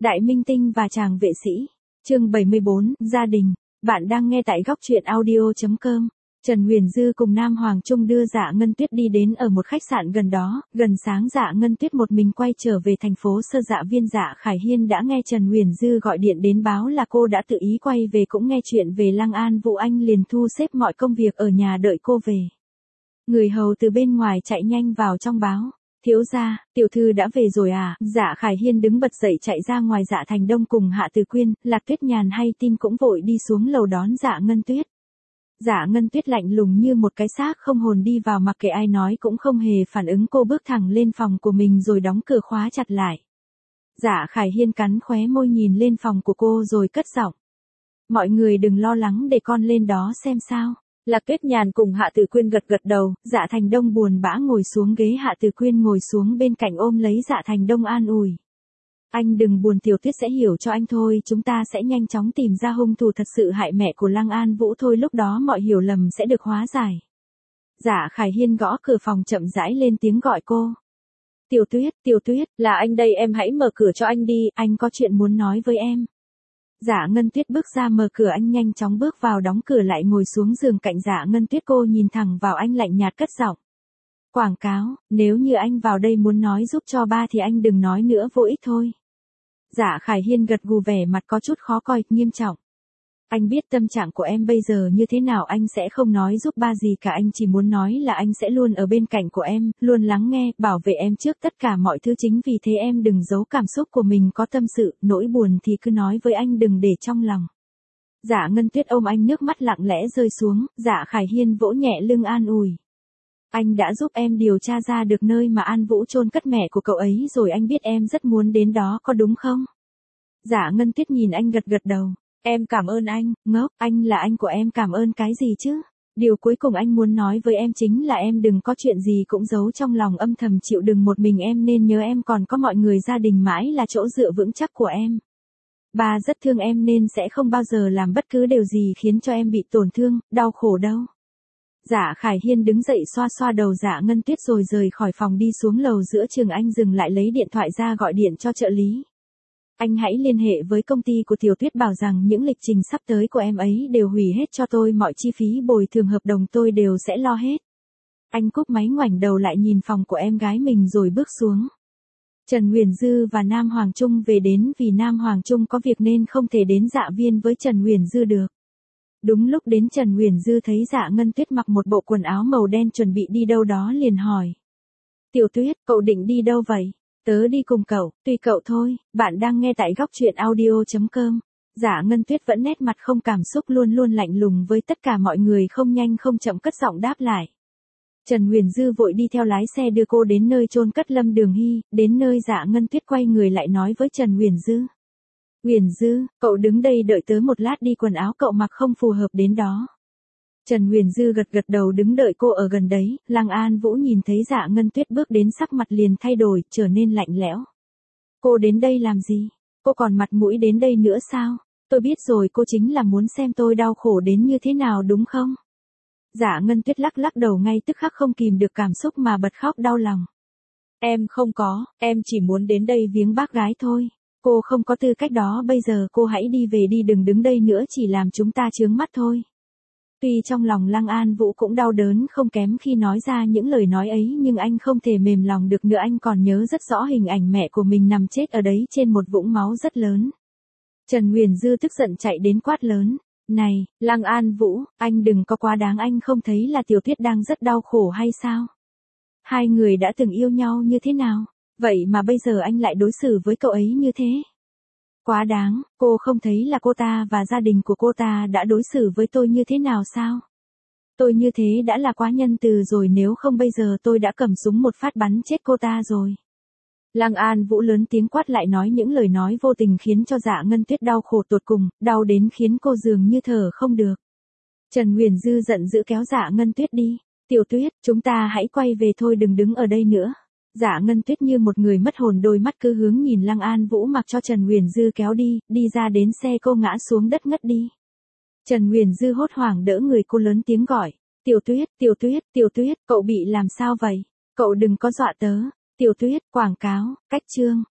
Đại minh tinh và chàng vệ sĩ. Chương 74, gia đình. Bạn đang nghe tại góc truyện audio.com. Trần Huyền Dư cùng Nam Hoàng Trung đưa Dạ Ngân Tuyết đi đến ở một khách sạn gần đó, gần sáng Dạ Ngân Tuyết một mình quay trở về thành phố Sơ Dạ Viên. Dạ Khải Hiên đã nghe Trần Huyền Dư gọi điện đến báo là cô đã tự ý quay về, cũng nghe chuyện về Lăng An Vũ, anh liền thu xếp mọi công việc ở nhà đợi cô về. Người hầu từ bên ngoài chạy nhanh vào trong báo. Thiếu gia, tiểu thư đã về rồi à? Dạ Khải Hiên đứng bật dậy chạy ra ngoài. Dạ Thành Đông cùng Hạ Từ Quyên, Lạc Tuyết Nhàn hay tin cũng vội đi xuống lầu đón Dạ Ngân Tuyết. Dạ Ngân Tuyết lạnh lùng như một cái xác không hồn đi vào, mặc kệ ai nói cũng không hề phản ứng. Cô bước thẳng lên phòng của mình rồi đóng cửa khóa chặt lại. Dạ Khải Hiên cắn khóe môi nhìn lên phòng của cô rồi cất giọng. Mọi người đừng lo lắng, để con lên đó xem sao. Lạc Tuyết Nhàn cùng Hạ Từ Quyên gật gật đầu. Dạ Thành Đông buồn bã ngồi xuống ghế, Hạ Từ Quyên ngồi xuống bên cạnh ôm lấy Dạ Thành Đông an ủi. Anh đừng buồn, Tiểu Tuyết sẽ hiểu cho anh thôi, chúng ta sẽ nhanh chóng tìm ra hung thủ thật sự hại mẹ của Lăng An Vũ thôi, lúc đó mọi hiểu lầm sẽ được hóa giải. Dạ Khải Hiên gõ cửa phòng chậm rãi lên tiếng gọi cô. Tiểu Tuyết, là anh đây, em hãy mở cửa cho anh đi, anh có chuyện muốn nói với em. Dạ Ngân Tuyết bước ra mở cửa, anh nhanh chóng bước vào đóng cửa lại ngồi xuống giường cạnh Dạ Ngân Tuyết. Cô nhìn thẳng vào anh lạnh nhạt cất giọng. Quảng cáo, nếu như anh vào đây muốn nói giúp cho ba thì anh đừng nói nữa, vô ích thôi. Dạ Khải Hiên gật gù, vẻ mặt có chút khó coi, nghiêm trọng. Anh biết tâm trạng của em bây giờ như thế nào, anh sẽ không nói giúp ba gì cả, anh chỉ muốn nói là anh sẽ luôn ở bên cạnh của em, luôn lắng nghe, bảo vệ em trước tất cả mọi thứ. Chính vì thế em đừng giấu cảm xúc của mình, có tâm sự, nỗi buồn thì cứ nói với anh, đừng để trong lòng. Dạ Ngân Tuyết ôm anh, nước mắt lặng lẽ rơi xuống. Dạ Khải Hiên vỗ nhẹ lưng an ủi. Anh đã giúp em điều tra ra được nơi mà An Vũ chôn cất mẹ của cậu ấy rồi, anh biết em rất muốn đến đó, có đúng không? Dạ Ngân Tuyết nhìn anh gật gật đầu. Em cảm ơn anh. Ngốc, anh là anh của em, cảm ơn cái gì chứ? Điều cuối cùng anh muốn nói với em chính là em đừng có chuyện gì cũng giấu trong lòng, âm thầm chịu đựng một mình, em nên nhớ em còn có mọi người, gia đình mãi là chỗ dựa vững chắc của em. Ba rất thương em nên sẽ không bao giờ làm bất cứ điều gì khiến cho em bị tổn thương, đau khổ đâu. Dạ Khải Hiên đứng dậy xoa xoa đầu Dạ Ngân Tuyết rồi rời khỏi phòng đi xuống lầu. Giữa trường anh dừng lại lấy điện thoại ra gọi điện cho trợ lý. Anh hãy liên hệ với công ty của Tiểu Tuyết, bảo rằng những lịch trình sắp tới của em ấy đều hủy hết cho tôi, mọi chi phí bồi thường hợp đồng tôi đều sẽ lo hết. Anh cúp máy ngoảnh đầu lại nhìn phòng của em gái mình rồi bước xuống. Trần Huyền Dư và Nam Hoàng Trung về đến, vì Nam Hoàng Trung có việc nên không thể đến Dạ Viên với Trần Huyền Dư được. Đúng lúc đến, Trần Huyền Dư thấy Dạ Ngân Tuyết mặc một bộ quần áo màu đen chuẩn bị đi đâu đó liền hỏi. Tiểu Tuyết, cậu định đi đâu vậy? Tớ đi cùng cậu, tùy cậu thôi. Bạn đang nghe tại góc truyện audio.com. Dạ Ngân Tuyết vẫn nét mặt không cảm xúc, luôn luôn lạnh lùng với tất cả mọi người, không nhanh không chậm cất giọng đáp lại. Trần Huyền Dư vội đi theo lái xe đưa cô đến nơi chôn cất Lâm Đường Hy. Đến nơi, Dạ Ngân Tuyết quay người lại nói với Trần Huyền Dư. Huyền Dư, cậu đứng đây đợi tớ một lát đi, quần áo cậu mặc không phù hợp đến đó. Trần Huyền Dư gật gật đầu đứng đợi cô ở gần đấy. Lăng An Vũ nhìn thấy Dạ Ngân Tuyết bước đến, sắc mặt liền thay đổi, trở nên lạnh lẽo. Cô đến đây làm gì? Cô còn mặt mũi đến đây nữa sao? Tôi biết rồi, cô chính là muốn xem tôi đau khổ đến như thế nào đúng không? Dạ Ngân Tuyết lắc lắc đầu, ngay tức khắc không kìm được cảm xúc mà bật khóc đau lòng. Em không có, em chỉ muốn đến đây viếng bác gái thôi. Cô không có tư cách đó, bây giờ cô hãy đi về đi, đừng đứng đây nữa, chỉ làm chúng ta chướng mắt thôi. Tuy trong lòng Lăng An Vũ cũng đau đớn không kém khi nói ra những lời nói ấy, nhưng anh không thể mềm lòng được nữa. Anh còn nhớ rất rõ hình ảnh mẹ của mình nằm chết ở đấy trên một vũng máu rất lớn. Trần Huyền Dư tức giận chạy đến quát lớn. Này, Lăng An Vũ, anh đừng có quá đáng, anh không thấy là Tiểu Tuyết đang rất đau khổ hay sao? Hai người đã từng yêu nhau như thế nào? Vậy mà bây giờ anh lại đối xử với cậu ấy như thế. Quá đáng, cô không thấy là cô ta và gia đình của cô ta đã đối xử với tôi như thế nào sao? Tôi như thế đã là quá nhân từ rồi, nếu không bây giờ tôi đã cầm súng một phát bắn chết cô ta rồi. Lăng An Vũ lớn tiếng quát lại, nói những lời nói vô tình khiến cho Dạ Ngân Tuyết đau khổ tột cùng, đau đến khiến cô dường như thở không được. Trần Huyền Dư giận dữ kéo Dạ Ngân Tuyết đi. Tiểu Tuyết, chúng ta hãy quay về thôi, đừng đứng ở đây nữa. Dạ Ngân Tuyết như một người mất hồn, đôi mắt cứ hướng nhìn Lăng An Vũ, mặc cho Trần Huyền Dư kéo đi, đi ra đến xe cô ngã xuống đất ngất đi. Trần Huyền Dư hốt hoảng đỡ người cô, lớn tiếng gọi. Tiểu Tuyết, cậu bị làm sao vậy? Cậu đừng có dọa tớ. Tiểu Tuyết, quảng cáo, cách chương.